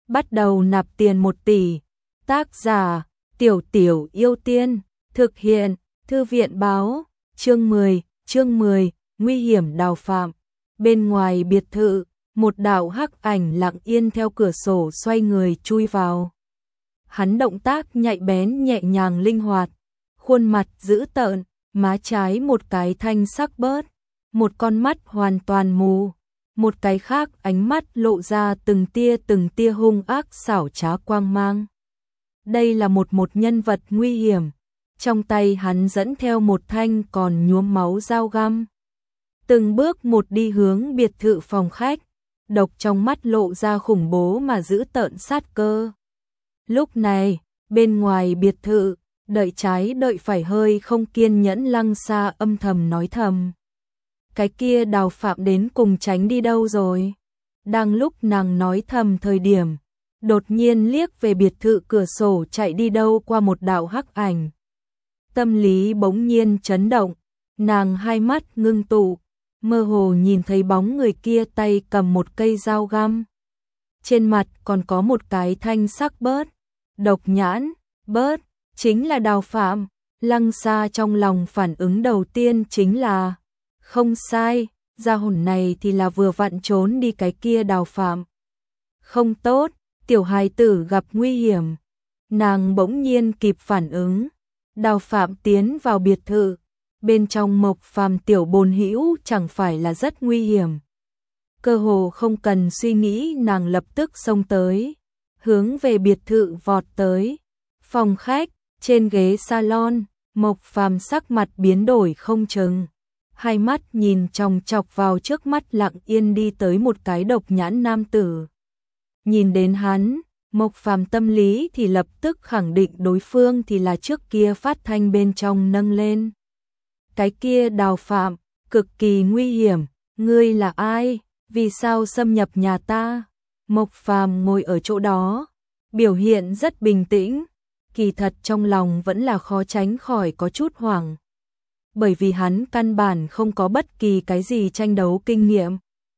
bắt đầu nạp tiền 1 tỷ. Tác giả: Tiểu Tiểu Yêu Tiên. Thực hiện: Thư viện báo. Chương 10, nguy hiểm đào phạm. Bên ngoài biệt thự, một đạo hắc ảnh lặng yên theo cửa sổ xoay người chui vào. Hắn động tác nhạy bén nhẹ nhàng linh hoạt, khuôn mặt dữ tợn, má trái một cái thanh sắc bớt, một con mắt hoàn toàn mù, một cái khác ánh mắt lộ ra từng tia hung ác xảo trá quang mang. Đây là một nhân vật nguy hiểm, trong tay hắn dẫn theo một thanh còn nhuốm máu dao găm. Từng bước một đi hướng biệt thự phòng khách, độc trong mắt lộ ra khủng bố mà giữ tợn sát cơ. Lúc này, bên ngoài biệt thự, đợi trái đợi phải hơi không kiên nhẫn Lăng Sa âm thầm nói thầm. Cái kia Đào Phạm đến cùng tránh đi đâu rồi? Đang lúc nàng nói thầm thời điểm, đột nhiên liếc về biệt thự cửa sổ chạy đi đâu qua một đạo hắc ảnh. Tâm lý bỗng nhiên chấn động, nàng hai mắt ngưng tụ, mơ hồ nhìn thấy bóng người kia tay cầm một cây dao găm. Trên mặt còn có một cái thanh sắc bớt, độc nhãn, bớt, chính là Đào Phạm. Lăng Sa trong lòng phản ứng đầu tiên chính là, không sai, gia hồn này thì là vừa vặn trốn đi cái kia Đào Phạm. Không tốt, tiểu hài tử gặp nguy hiểm. Nàng bỗng nhiên kịp phản ứng, Đào Phạm tiến vào biệt thự, bên trong Mộc Phàm tiểu bồn hữu chẳng phải là rất nguy hiểm. Cơ hồ không cần suy nghĩ nàng lập tức xông tới, hướng về biệt thự vọt tới. Phòng khách, trên ghế salon, Mộc Phàm sắc mặt biến đổi không chừng, hai mắt nhìn chòng chọc vào trước mắt lặng yên đi tới một cái độc nhãn nam tử. Nhìn đến hắn, Mộc Phàm tâm lý thì lập tức khẳng định đối phương thì là trước kia phát thanh bên trong nâng lên. Cái kia Đào Phạm, cực kỳ nguy hiểm, ngươi là ai, vì sao xâm nhập nhà ta? Mộc Phàm ngồi ở chỗ đó, biểu hiện rất bình tĩnh, kỳ thật trong lòng vẫn là khó tránh khỏi có chút hoảng. Bởi vì hắn căn bản không có bất kỳ cái gì tranh đấu kinh nghiệm.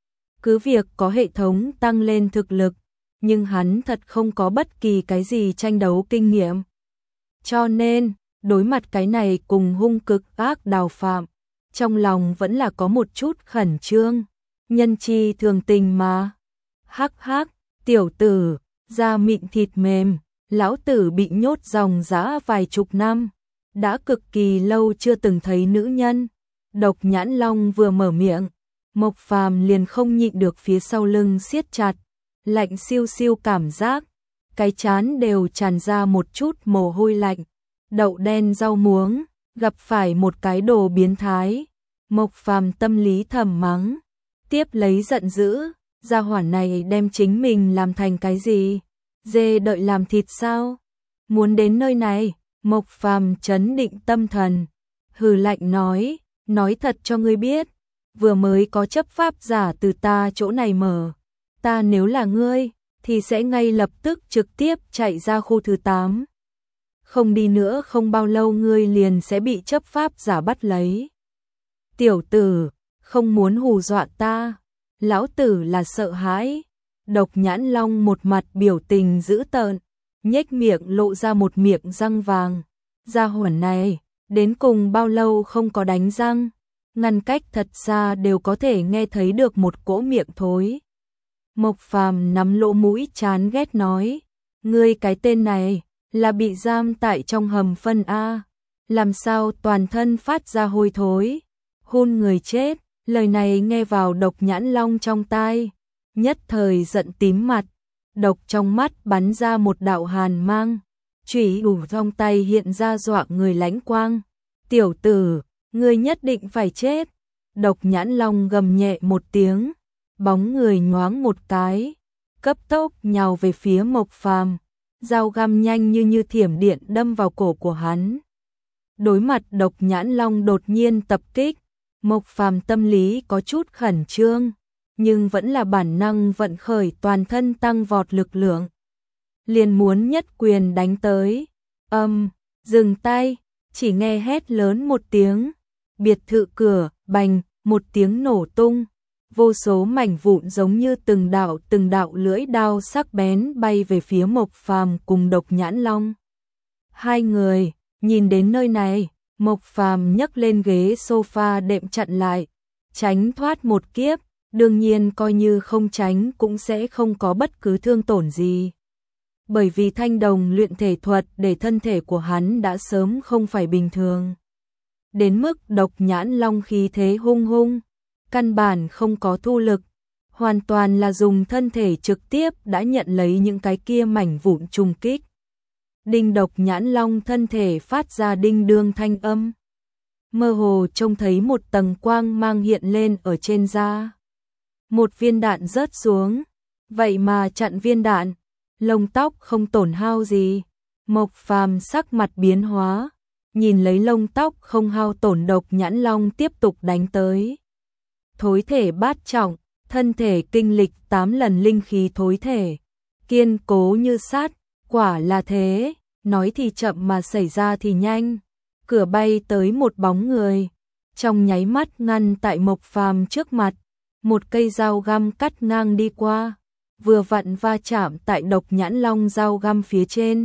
Cứ việc có hệ thống tăng lên thực lực, nhưng hắn thật không có bất kỳ cái gì tranh đấu kinh nghiệm. Cho nên, đối mặt cái này cùng hung cực ác Đào Phạm, trong lòng vẫn là có một chút khẩn trương, nhân chi thường tình mà. Hắc hắc, tiểu tử, da mịn thịt mềm, lão tử bị nhốt dòng dã vài chục năm, đã cực kỳ lâu chưa từng thấy nữ nhân. Độc Nhãn Long vừa mở miệng, Mộc Phàm liền không nhịn được phía sau lưng siết chặt, lạnh siêu siêu cảm giác, cái trán đều tràn ra một chút mồ hôi lạnh. Đậu đen rau muống, gặp phải một cái đồ biến thái. Mộc Phàm tâm lý thầm mắng, tiếp lấy giận dữ, gia hỏa này đem chính mình làm thành cái gì? Dê đợi làm thịt sao? Muốn đến nơi này? Mộc Phàm trấn định tâm thần, hừ lạnh nói thật cho ngươi biết, vừa mới có chấp pháp giả từ ta chỗ này mở, ta nếu là ngươi thì sẽ ngay lập tức trực tiếp chạy ra khu thứ 8. Không đi nữa không bao lâu ngươi liền sẽ bị chấp pháp giả bắt lấy. Tiểu tử, không muốn hù dọa ta, lão tử là sợ hãi. Độc Nhãn Long một mặt biểu tình dữ tợn, nhếch miệng lộ ra một miệng răng vàng. Gia hỏa này, đến cùng bao lâu không có đánh răng, ngăn cách thật xa đều có thể nghe thấy được một cỗ miệng thối. Mộc Phàm nắm lỗ mũi chán ghét nói, ngươi cái tên này là bị giam tại trong hầm phân A, làm sao toàn thân phát ra hôi thối, hôn người chết. Lời này nghe vào Độc Nhãn Long trong tai, nhất thời giận tím mặt, độc trong mắt bắn ra một đạo hàn mang, chủy thủ trong tay hiện ra dọa người lãnh quang. Tiểu tử, ngươi nhất định phải chết. Độc Nhãn Long gầm nhẹ một tiếng, bóng người nhoáng một cái, cấp tốc nhào về phía Mộc Phàm, dao găm nhanh như thiểm điện đâm vào cổ của hắn. Đối mặt Độc Nhãn Long đột nhiên tập kích, Mộc Phàm tâm lý có chút khẩn trương, nhưng vẫn là bản năng vận khởi toàn thân tăng vọt lực lượng. Liền muốn nhất quyền đánh tới. Dừng tay, chỉ nghe hét lớn một tiếng, biệt thự cửa, bành, một tiếng nổ tung, vô số mảnh vụn giống như từng đạo lưỡi đao sắc bén bay về phía Mộc Phàm cùng Độc Nhãn Long. Hai người, nhìn đến nơi này, Mộc Phàm nhấc lên ghế sofa đệm chặn lại, tránh thoát một kiếp, đương nhiên coi như không tránh cũng sẽ không có bất cứ thương tổn gì. Bởi vì thanh đồng luyện thể thuật để thân thể của hắn đã sớm không phải bình thường. Đến mức Độc Nhãn Long khí thế hung hung, căn bản không có thu lực, hoàn toàn là dùng thân thể trực tiếp đã nhận lấy những cái kia mảnh vụn trùng kích. Đinh, Độc Nhãn Long thân thể phát ra đinh đương thanh âm. Mơ hồ trông thấy một tầng quang mang hiện lên ở trên da. Một viên đạn rớt xuống, vậy mà chặn viên đạn, lông tóc không tổn hao gì. Mộc Phàm sắc mặt biến hóa, nhìn lấy lông tóc không hao tổn Độc Nhãn Long tiếp tục đánh tới. Thối thể bát trọng, thân thể kinh lịch 8 lần linh khí thối thể, kiên cố như sắt, quả là thế, nói thì chậm mà xảy ra thì nhanh. Cửa bay tới một bóng người, trong nháy mắt ngăn tại Mộc Phàm trước mặt, một cây dao găm cắt ngang đi qua, vừa vặn va chạm tại Độc Nhãn Long dao găm phía trên.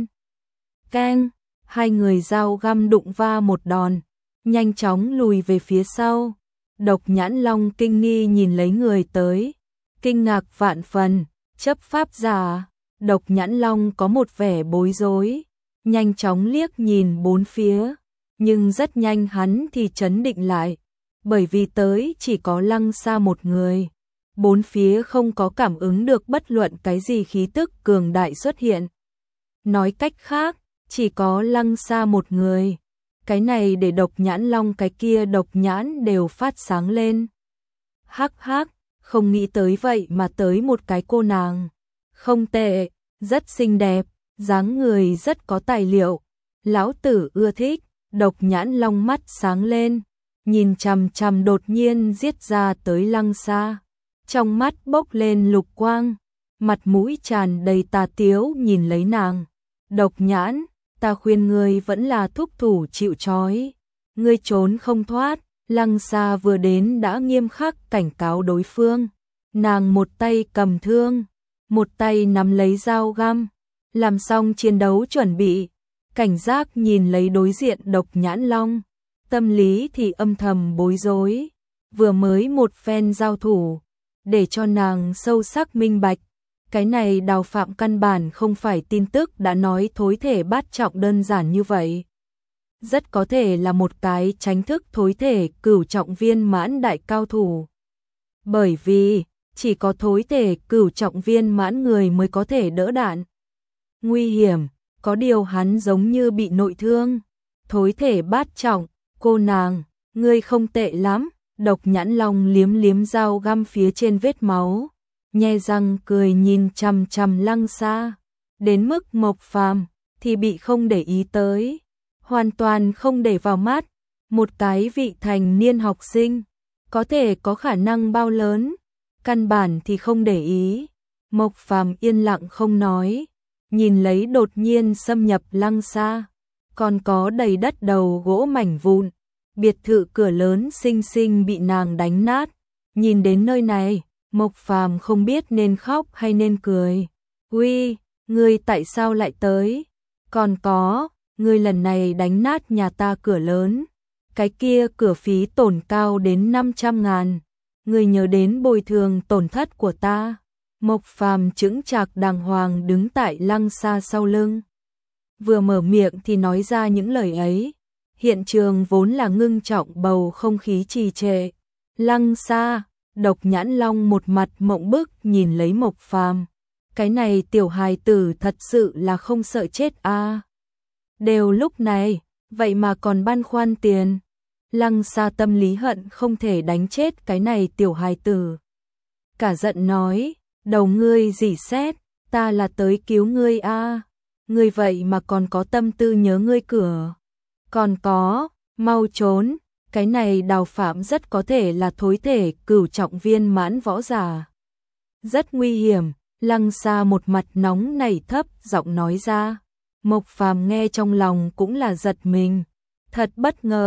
Keng, hai người dao găm đụng va một đòn, nhanh chóng lùi về phía sau. Độc Nhãn Long kinh nghi nhìn lấy người tới, kinh ngạc vạn phần, chấp pháp giả. Độc Nhãn Long có một vẻ bối rối, nhanh chóng liếc nhìn bốn phía, nhưng rất nhanh hắn thì trấn định lại, bởi vì tới chỉ có Lăng Sa một người, bốn phía không có cảm ứng được bất luận cái gì khí tức cường đại xuất hiện. Nói cách khác, chỉ có Lăng Sa một người. Cái này để Độc Nhãn Long cái kia độc nhãn đều phát sáng lên. Hắc hắc, không nghĩ tới vậy mà tới một cái cô nàng. Không tệ, rất xinh đẹp, dáng người rất có tài liệu. Lão tử ưa thích. Độc Nhãn Long mắt sáng lên, nhìn chằm chằm đột nhiên giết ra tới Lăng Sa. Trong mắt bốc lên lục quang, mặt mũi tràn đầy tà tiếu nhìn lấy nàng. Độc Nhãn, ta khuyên ngươi vẫn là thúc thủ chịu trói, ngươi trốn không thoát. Lăng Sa vừa đến đã nghiêm khắc cảnh cáo đối phương. Nàng một tay cầm thương, một tay nắm lấy dao găm, làm xong chiến đấu chuẩn bị, cảnh giác nhìn lấy đối diện Độc Nhãn Long, tâm lý thì âm thầm bối rối. Vừa mới một phen giao thủ, để cho nàng sâu sắc minh bạch, cái này Đào Phạm căn bản không phải tin tức đã nói thối thể bát trọng đơn giản như vậy. Rất có thể là một cái tránh thức thối thể cửu trọng viên mãn đại cao thủ. Bởi vì, chỉ có thối thể cửu trọng viên mãn người mới có thể đỡ đạn. Nguy hiểm, có điều hắn giống như bị nội thương. Thối thể bát trọng, cô nàng, ngươi không tệ lắm. Độc Nhãn Long liếm liếm dao găm phía trên vết máu, nhe răng cười nhìn chằm chằm Lăng Sa. Đến mức Mộc Phàm thì bị không để ý tới, hoàn toàn không để vào mắt. Một cái vị thành niên học sinh, có thể có khả năng bao lớn, căn bản thì không để ý. Mộc Phàm yên lặng không nói, nhìn lấy đột nhiên xâm nhập Lăng Sa, còn có đầy đất đầu gỗ mảnh vụn, biệt thự cửa lớn xinh xinh bị nàng đánh nát. Nhìn đến nơi này, Mộc Phàm không biết nên khóc hay nên cười. Uy, ngươi tại sao lại tới? Còn có, ngươi lần này đánh nát nhà ta cửa lớn, cái kia cửa phí tổn cao đến 500.000, ngươi nhớ đến bồi thường tổn thất của ta. Mộc Phàm chững chạc đàng hoàng đứng tại Lăng Sa sau lưng, vừa mở miệng thì nói ra những lời ấy. Hiện trường vốn là ngưng trọng, bầu không khí trì trệ. Lăng Sa, Độc Nhãn Long một mặt mộng bức nhìn lấy Mộc Phàm. Cái này tiểu hài tử thật sự là không sợ chết a. Đều lúc này, vậy mà còn băn khoăn tiền. Lăng Sa tâm lý hận không thể đánh chết cái này tiểu hài tử. Cả giận nói, đầu ngươi rỉ sét, ta là tới cứu ngươi a. Ngươi vậy mà còn có tâm tư nhớ ngươi cửa. Còn có, mau trốn, cái này Đào Phạm rất có thể là thối thể cửu trọng viên mãn võ giả. Rất nguy hiểm. Lăng Sa một mặt nóng nảy thấp giọng nói ra. Mộc Phàm nghe trong lòng cũng là giật mình. Thật bất ngờ,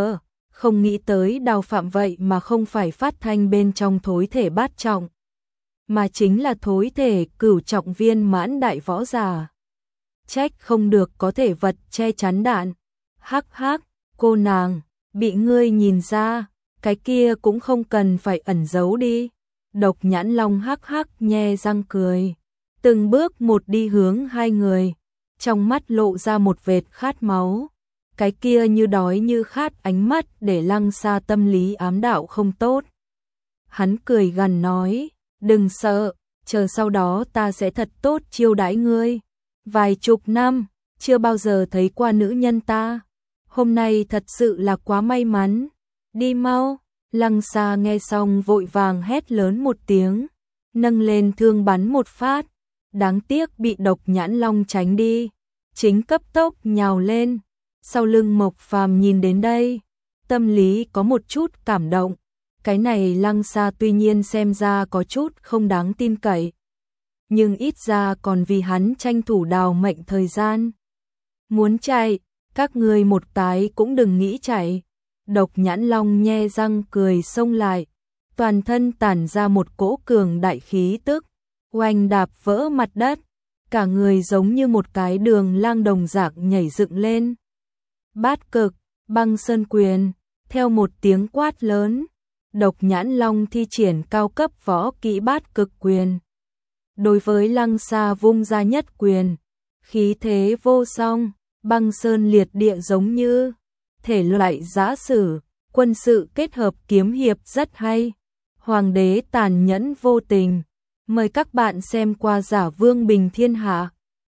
Không nghĩ tới Đào Phạm vậy mà không phải phát thanh bên trong thối thể bát trọng, mà chính là thối thể cửu trọng viên mãn đại võ giả. Trách không được có thể vật che chắn đạn. Hắc hắc, cô nàng, bị ngươi nhìn ra, cái kia cũng không cần phải ẩn giấu đi. Độc Nhãn Long hắc hắc nhe răng cười, từng bước một đi hướng hai người, trong mắt lộ ra một vệt khát máu. Cái kia như đói như khát ánh mắt để Lăng Sa tâm lý ám đạo không tốt. Hắn cười gằn nói, đừng sợ, chờ sau đó ta sẽ thật tốt chiêu đãi ngươi. Vài chục năm, chưa bao giờ thấy qua nữ nhân ta. Hôm nay thật sự là quá may mắn. Đi mau. Lăng Sa nghe xong vội vàng hét lớn một tiếng, nâng lên thương bắn một phát. Đáng tiếc bị Độc Nhãn Long tránh đi, chính cấp tốc nhào lên. Sau lưng Mộc Phàm nhìn đến đây, tâm lý có một chút cảm động. Cái này Lăng Sa tuy nhiên xem ra có chút không đáng tin cậy, nhưng ít ra còn vì hắn tranh thủ đào mệnh thời gian. Muốn chạy, các ngươi một cái cũng đừng nghĩ chạy. Độc Nhãn Long nhe răng cười xông lại, toàn thân tản ra một cỗ cường đại khí tức, oanh đạp vỡ mặt đất, cả người giống như một cái đường lang đồng dạng nhảy dựng lên. Bát cực, băng sơn quyền, theo một tiếng quát lớn, Độc Nhãn Long thi triển cao cấp võ kỹ bát cực quyền. Đối với Lăng Sa vung ra nhất quyền, khí thế vô song, băng sơn liệt địa giống như thể loại giã sử, quân sự kết hợp kiếm hiệp rất hay. Hoàng đế tàn nhẫn vô tình. Mời các bạn xem qua Giả Vương Bình Thiên Hạ.